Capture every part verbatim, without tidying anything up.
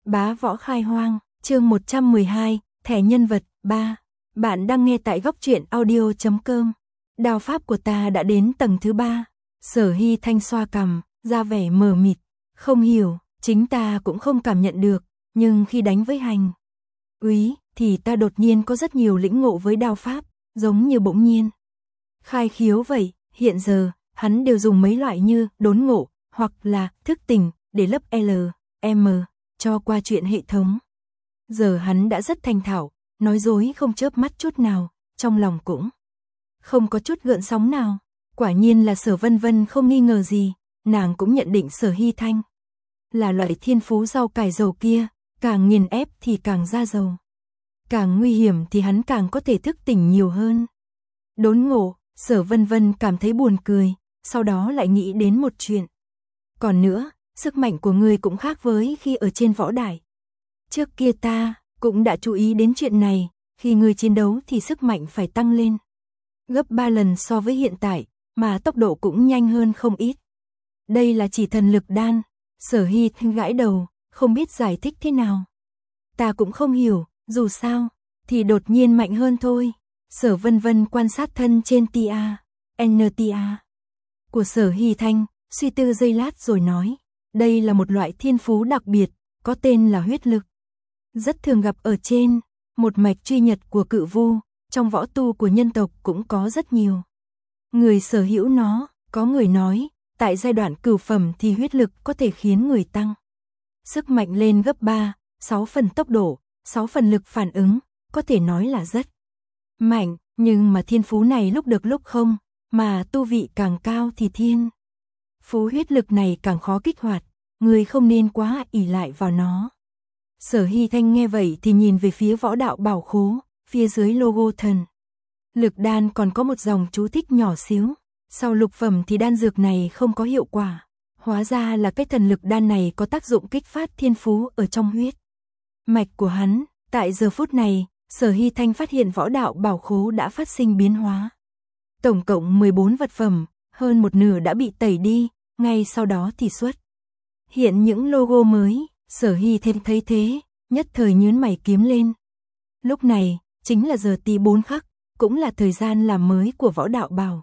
Bá võ khai hoang, chương một trăm mười hai, thẻ nhân vật, ba. Bạn đang nghe tại góc truyện audio chấm com. Đao pháp của ta đã đến tầng thứ ba. Sở Hy Thanh xoa cằm, ra vẻ mờ mịt. Không hiểu, chính ta cũng không cảm nhận được, nhưng khi đánh với hành úy, thì ta đột nhiên có rất nhiều lĩnh ngộ với đao pháp, giống như bỗng nhiên khai khiếu vậy. Hiện giờ, hắn đều dùng mấy loại như đốn ngộ, hoặc là thức tỉnh, để lấp L, M, cho qua chuyện hệ thống. Giờ hắn đã rất thành thạo, nói dối không chớp mắt chút nào, trong lòng cũng không có chút gợn sóng nào. Quả nhiên là Sở Vân Vân không nghi ngờ gì, nàng cũng nhận định Sở Hy Thanh là loại thiên phú rau cải dầu kia, càng nghiền ép thì càng ra dầu. Càng nguy hiểm thì hắn càng có thể thức tỉnh nhiều hơn. Đốn ngộ, Sở Vân Vân cảm thấy buồn cười, sau đó lại nghĩ đến một chuyện. Còn nữa, sức mạnh của ngươi cũng khác với khi ở trên võ đài. Trước kia ta cũng đã chú ý đến chuyện này, khi ngươi chiến đấu thì sức mạnh phải tăng lên gấp ba lần so với hiện tại, mà tốc độ cũng nhanh hơn không ít. Đây là chỉ thần lực đan. Sở Hy Thanh gãi đầu, không biết giải thích thế nào. Ta cũng không hiểu, dù sao thì đột nhiên mạnh hơn thôi. Sở Vân Vân quan sát thân trên tia en tê a của Sở Hy Thanh, suy tư giây lát rồi nói, đây là một loại thiên phú đặc biệt, có tên là huyết lực. Rất thường gặp ở trên một mạch truy nhật của cự vu, trong võ tu của nhân tộc cũng có rất nhiều người sở hữu nó. Có người nói, tại giai đoạn cửu phẩm thì huyết lực có thể khiến người tăng sức mạnh lên gấp ba, sáu phần tốc độ, sáu phần lực phản ứng, có thể nói là rất mạnh, nhưng mà thiên phú này lúc được lúc không, mà tu vị càng cao thì thiên phú huyết lực này càng khó kích hoạt, người không nên quá ỷ lại vào nó. Sở Hy Thanh nghe vậy thì nhìn về phía võ đạo bảo khố, phía dưới logo thần lực đan còn có một dòng chú thích nhỏ xíu, sau lục phẩm thì đan dược này không có hiệu quả. Hóa ra là cái thần lực đan này có tác dụng kích phát thiên phú ở trong huyết mạch của hắn. Tại giờ phút này, Sở Hy Thanh phát hiện võ đạo bảo khố đã phát sinh biến hóa. Tổng cộng mười bốn vật phẩm, hơn một nửa đã bị tẩy đi, ngay sau đó thì xuất hiện những logo mới. Sở Hy Thanh thấy thế, nhất thời nhướng mày kiếm lên. Lúc này, chính là giờ tí bốn khắc, cũng là thời gian làm mới của võ đạo bảo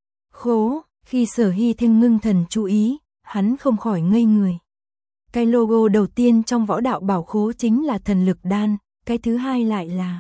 khố. Khi Sở Hy Thanh ngưng thần chú ý, hắn không khỏi ngây người. Cái logo đầu tiên trong võ đạo bảo khố chính là thần lực đan, cái thứ hai lại là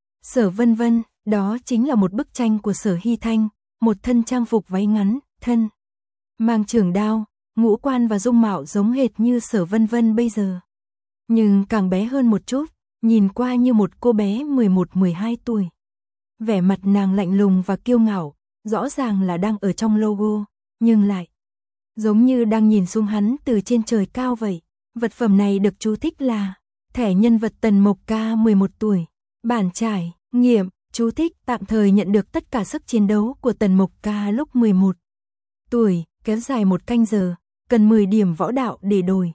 Sở Vân Vân. Đó chính là một bức tranh của Sở Hy Thanh, một thân trang phục váy ngắn, thân mang trường đao, ngũ quan và dung mạo giống hệt như Sở Vân Vân bây giờ, nhưng càng bé hơn một chút, nhìn qua như một cô bé mười một mười hai tuổi. Vẻ mặt nàng lạnh lùng và kiêu ngạo, rõ ràng là đang ở trong logo, nhưng lại giống như đang nhìn xuống hắn từ trên trời cao vậy. Vật phẩm này được chú thích là thẻ nhân vật Tần Mộc Ca mười một tuổi, bản trải nghiệm. Chú thích tạm thời nhận được tất cả sức chiến đấu của Tần Mộc Ca lúc mười một tuổi, kéo dài một canh giờ, cần mười điểm võ đạo để đổi.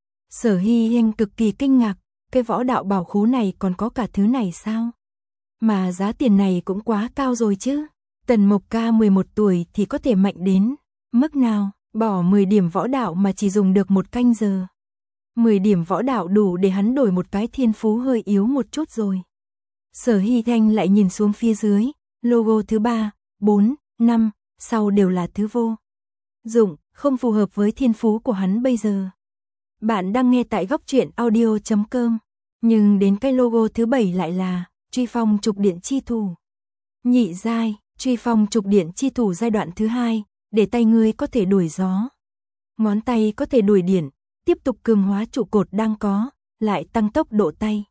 Sở Hy Thanh cực kỳ kinh ngạc, cái võ đạo bảo khố này còn có cả thứ này sao? Mà giá tiền này cũng quá cao rồi chứ. Tần Mộc Ca mười một tuổi thì có thể mạnh đến mức nào? Bỏ mười điểm võ đạo mà chỉ dùng được một canh giờ. mười điểm võ đạo đủ để hắn đổi một cái thiên phú hơi yếu một chút rồi. Sở Hy Thanh lại nhìn xuống phía dưới, logo thứ ba, bốn, năm, sau đều là thứ vô dụng, không phù hợp với thiên phú của hắn bây giờ. Bạn đang nghe tại góc truyện audio chấm com, nhưng đến cái logo thứ bảy lại là Truy Phong Trục Điện Chi Thủ. Nhị giai, Truy Phong Trục Điện Chi Thủ giai đoạn thứ hai, để tay ngươi có thể đuổi gió, ngón tay có thể đuổi điện, tiếp tục cường hóa trụ cột đang có, lại tăng tốc độ tay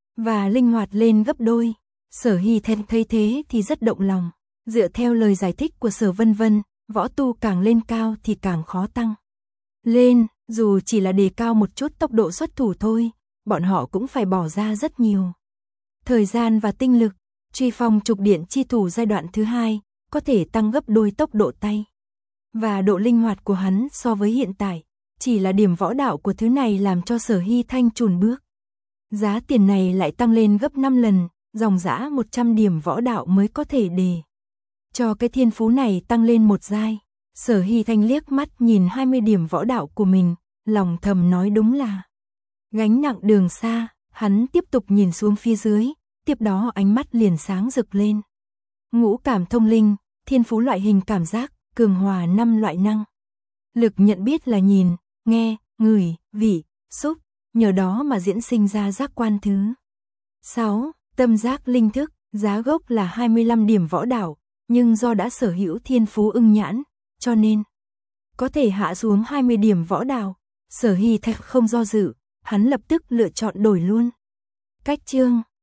và linh hoạt lên gấp đôi. Sở Hy Thanh thấy thế thì rất động lòng. Dựa theo lời giải thích của Sở Vân Vân, võ tu càng lên cao thì càng khó tăng lên, dù chỉ là đề cao một chút tốc độ xuất thủ thôi, bọn họ cũng phải bỏ ra rất nhiều thời gian và tinh lực. Truy Phong Trục Điện Chi Thủ giai đoạn thứ hai có thể tăng gấp đôi tốc độ tay và độ linh hoạt của hắn so với hiện tại. Chỉ là điểm võ đạo của thứ này làm cho Sở Hy Thanh chùn bước. Giá tiền này lại tăng lên gấp năm lần, dòng dã một trăm điểm võ đạo mới có thể để cho cái thiên phú này tăng lên một giai. Sở Hy Thanh liếc mắt nhìn hai mươi điểm võ đạo của mình, lòng thầm nói đúng là Gánh nặng đường xa, hắn tiếp tục nhìn xuống phía dưới, tiếp đó ánh mắt liền sáng rực lên. Ngũ cảm thông linh, thiên phú loại hình cảm giác, cường hòa năm loại năng. Lực nhận biết là nhìn, nghe, ngửi, vị, xúc, nhờ đó mà diễn sinh ra giác quan thứ. sáu. Tâm giác linh thức, giá gốc là hai mươi lăm điểm võ đạo, nhưng do đã sở hữu thiên phú ưng nhãn, cho nên có thể hạ xuống hai mươi điểm võ đạo. Sở Hy Thạch không do dự, hắn lập tức lựa chọn đổi luôn. Cách chương